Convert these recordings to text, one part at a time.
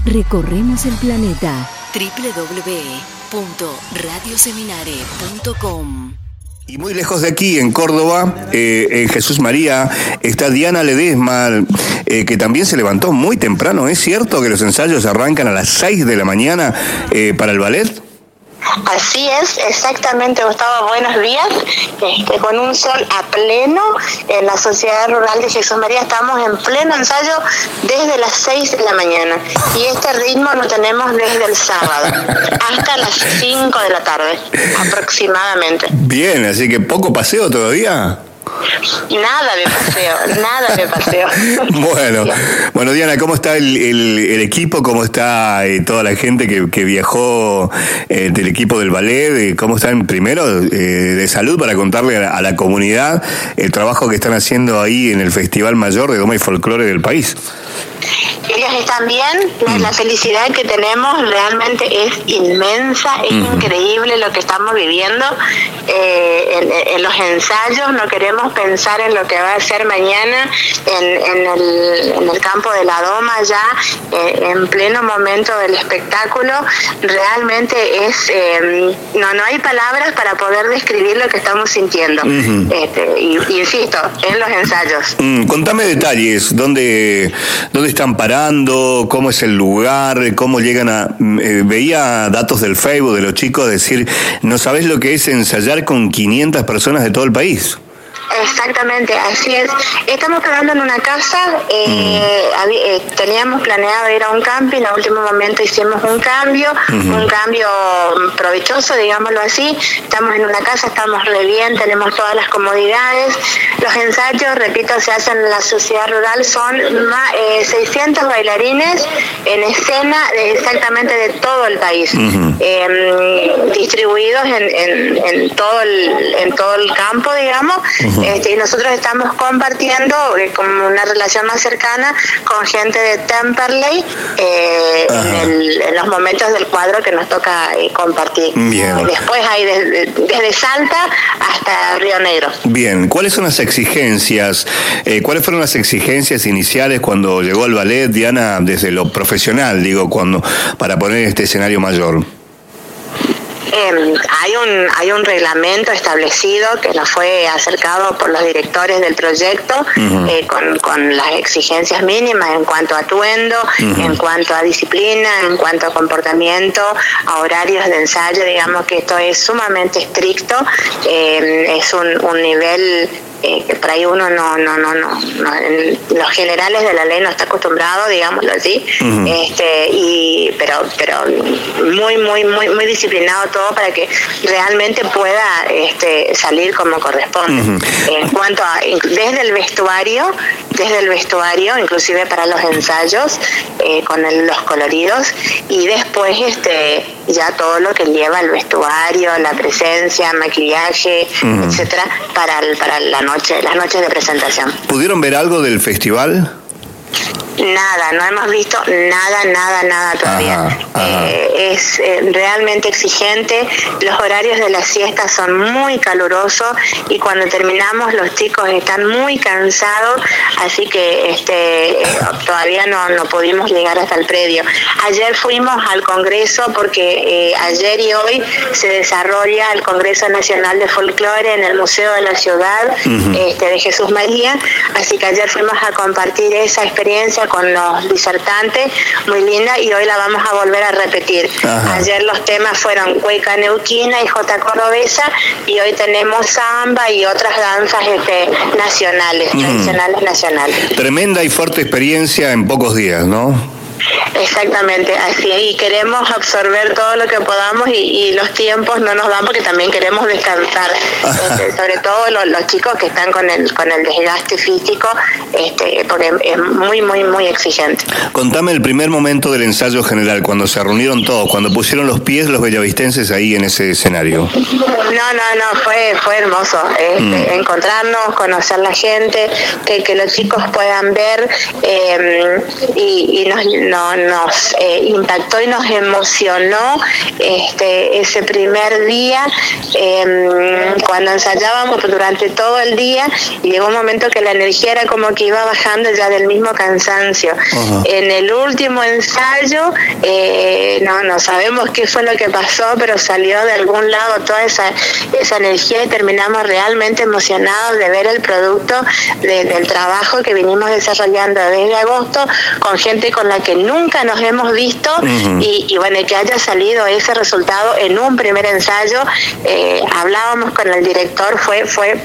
Recorremos el planeta. www.radioseminare.com. Y muy lejos de aquí, en Córdoba, en Jesús María, está Diana Ledesma, que también se levantó muy temprano. ¿Es cierto que los ensayos arrancan a las 6 de la mañana para el ballet? Así es, exactamente, Gustavo, buenos días. Con un sol a pleno en la Sociedad Rural de Jesús María, estamos en pleno ensayo desde las 6 de la mañana. Y este ritmo lo tenemos desde el sábado hasta las 5 de la tarde, aproximadamente. Bien, así que poco paseo todavía. Nada de paseo. Bueno, Diana, ¿cómo está el equipo? ¿Cómo está toda la gente que viajó del equipo del ballet? ¿Cómo están primero de salud para contarle a la comunidad el trabajo que están haciendo ahí en el Festival Mayor de Doma y Folclore del país? Ellos están bien, la felicidad que tenemos realmente es inmensa, es increíble lo que estamos viviendo en los ensayos. No queremos pensar en lo que va a ser mañana en el campo de la Doma, ya en pleno momento del espectáculo. Realmente es no hay palabras para poder describir lo que estamos sintiendo. Insisto, en los ensayos. Contame detalles, ¿dónde están parando? ¿Cómo es el lugar? ¿Cómo llegan a...? Veía datos del Facebook de los chicos decir, no sabés lo que es ensayar con 500 personas de todo el país. Exactamente, así es. Estamos quedando en una casa, teníamos planeado ir a un camping, en último momento hicimos un cambio provechoso, digámoslo así. Estamos en una casa, estamos re bien, tenemos todas las comodidades. Los ensayos, repito, se hacen en la sociedad rural, son 600 bailarines en escena exactamente de todo el país, distribuidos en todo el campo, digamos. Y nosotros estamos compartiendo como una relación más cercana con gente de Temperley en los momentos del cuadro que nos toca compartir. Después hay desde Salta hasta Río Negro. Bien, ¿cuáles son las exigencias? ¿Cuáles fueron las exigencias iniciales cuando llegó al ballet, Diana, desde lo profesional, para poner este escenario mayor? Hay un reglamento establecido que nos fue acercado por los directores del proyecto, con las exigencias mínimas en cuanto a atuendo, en cuanto a disciplina, en cuanto a comportamiento, a horarios de ensayo. Digamos que esto es sumamente estricto, es un nivel que por ahí uno no en los generales de la ley no está acostumbrado, digámoslo así, pero muy disciplinado todo para que realmente pueda salir como corresponde. En cuanto a desde el vestuario, inclusive para los ensayos, con los coloridos, y después ya todo lo que lleva el vestuario, la presencia, maquillaje, etcétera, para las noches de presentación. ¿Pudieron ver algo del festival? Nada, no hemos visto nada todavía. Es realmente exigente. Los horarios de la siesta son muy calurosos y cuando terminamos los chicos están muy cansados, así que todavía no pudimos llegar hasta el predio. Ayer fuimos al Congreso porque ayer y hoy se desarrolla el Congreso Nacional de Folclore en el Museo de la Ciudad de Jesús María, así que ayer fuimos a compartir esa experiencia con los disertantes, muy linda, y hoy la vamos a volver a repetir. Ayer los temas fueron cueca neuquina y jota cordobesa, y hoy tenemos samba y otras danzas nacionales, tradicionales nacionales. Tremenda y fuerte experiencia en pocos días, ¿no? Exactamente, así es, y queremos absorber todo lo que podamos y los tiempos no nos dan porque también queremos descansar, sobre todo los chicos que están con el desgaste físico, porque es muy exigente. Contame el primer momento del ensayo general, cuando se reunieron todos, cuando pusieron los pies los bellavistenses ahí en ese escenario. No, fue hermoso, encontrarnos, conocer la gente, que los chicos puedan ver, y nos impactó y nos emocionó ese primer día, cuando ensayábamos durante todo el día, y llegó un momento que la energía era como que iba bajando ya del mismo cansancio. Uh-huh. En el último ensayo, no sabemos qué fue lo que pasó, pero salió de algún lado toda esa energía y terminamos realmente emocionados de ver el producto del trabajo que vinimos desarrollando desde agosto, con gente con la que nunca nos hemos visto. Uh-huh. y bueno, que haya salido ese resultado en un primer ensayo. Hablábamos con el director, fue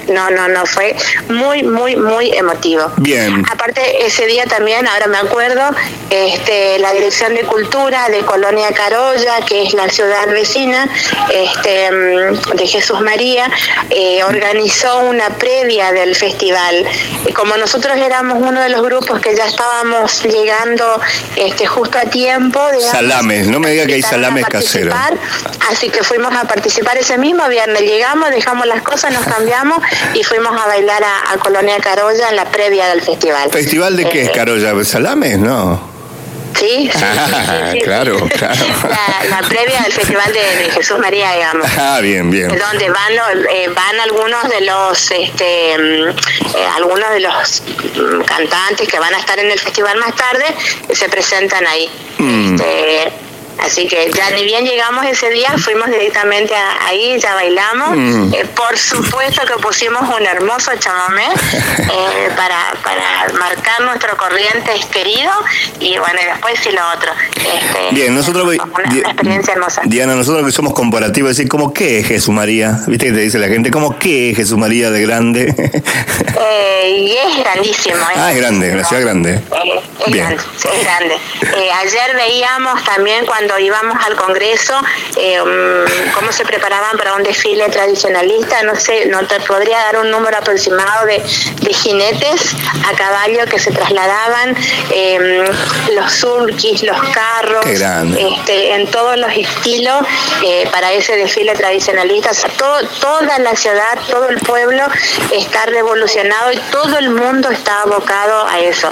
muy, muy, muy emotivo. Bien. Aparte, ese día también, ahora me acuerdo, la Dirección de Cultura de Colonia Carolla, que es la ciudad vecina de Jesús María, organizó una previa del festival. Como nosotros éramos uno de los grupos que ya estábamos llegando justo a tiempo, digamos, salames, no me diga que hay salames caseros. Así que fuimos a participar ese mismo viernes. Llegamos, dejamos las cosas, nos cambiamos y fuimos a bailar a Colonia Carolla en la previa del festival. ¿Festival de qué es Carolla? ¿Salames? No. Sí, claro. La previa del Festival de Jesús María, digamos. Bien. Donde van algunos de los cantantes que van a estar en el festival más tarde, se presentan ahí. Así que ya ni bien llegamos ese día, fuimos directamente ahí, ya bailamos. Por supuesto que pusimos un hermoso chamamé para marcar nuestro Corrientes querido, y bueno, y después sí lo otro. Bien, nosotros... Una experiencia hermosa. Diana, nosotros que somos comparativos, decir, ¿cómo qué es Jesús María? ¿Viste que te dice la gente? ¿Cómo qué es Jesús María de grande? Y es grandísimo. Es grande, una ciudad grande. Es grande. Ayer veíamos también cuando íbamos al Congreso cómo se preparaban para un desfile tradicionalista. No sé, no te podría dar un número aproximado de jinetes a caballo que se trasladaban, los sulkis, los carros, en todos los estilos, para ese desfile tradicionalista. O sea, toda la ciudad, todo el pueblo está revolucionado y todo el mundo está abocado a eso.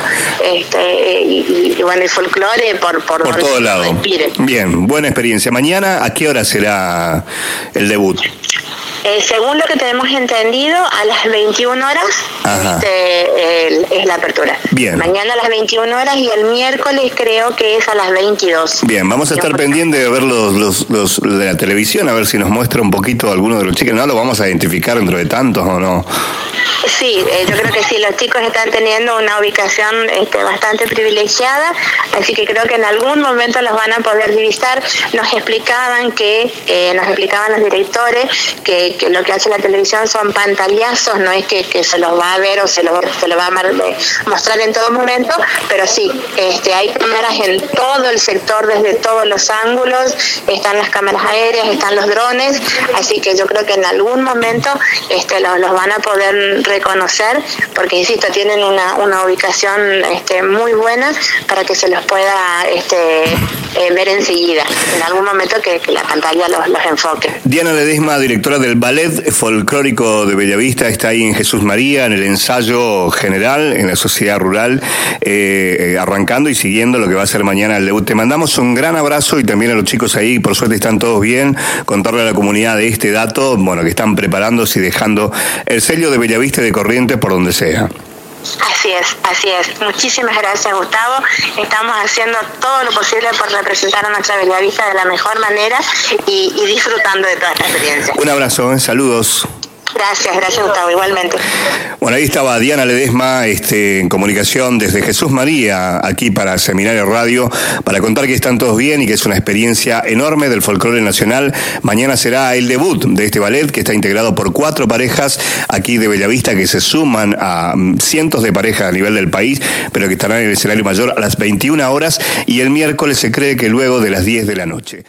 Y bueno, el folclore por todo lado. Respire. Bien, buena experiencia. Mañana, ¿a qué hora será el debut? Según lo que tenemos entendido, a las 21 horas es la apertura. Bien. Mañana a las 21 horas y el miércoles creo que es a las 22. Bien, vamos a estar pendientes de ver los de la televisión, a ver si nos muestra un poquito alguno de los chicos. ¿No lo vamos a identificar dentro de tantos o no? Sí, yo creo que sí, los chicos están teniendo una ubicación bastante privilegiada, así que creo que en algún momento los van a poder divisar. Nos explicaban los directores que lo que hace la televisión son pantallazos, no es que se los va a ver o se lo va a mostrar en todo momento, pero sí, hay cámaras en todo el sector, desde todos los ángulos, están las cámaras aéreas, están los drones, así que yo creo que en algún momento los van a poder reconocer, porque insisto, tienen una ubicación muy buena para que se los pueda ver enseguida, en algún momento que la pantalla los enfoque. Diana Ledesma, directora del Ballet Folclórico de Bellavista, está ahí en Jesús María, en el ensayo general, en la sociedad rural, arrancando y siguiendo lo que va a ser mañana el debut. Te mandamos un gran abrazo y también a los chicos ahí, por suerte están todos bien, contarle a la comunidad de este dato, bueno, que están preparándose y dejando el sello de Bellavista y de Corrientes por donde sea. Así es. Muchísimas gracias, Gustavo. Estamos haciendo todo lo posible por representar a nuestra Bellavista de la mejor manera y disfrutando de toda esta experiencia. Un abrazo, saludos. Gracias Gustavo, igualmente. Bueno, ahí estaba Diana Ledesma en comunicación desde Jesús María, aquí para Seminario Radio, para contar que están todos bien y que es una experiencia enorme del folclore nacional. Mañana será el debut de este ballet, que está integrado por 4 parejas aquí de Bellavista, que se suman a cientos de parejas a nivel del país, pero que estarán en el escenario mayor a las 21 horas, y el miércoles se cree que luego de las 10 de la noche.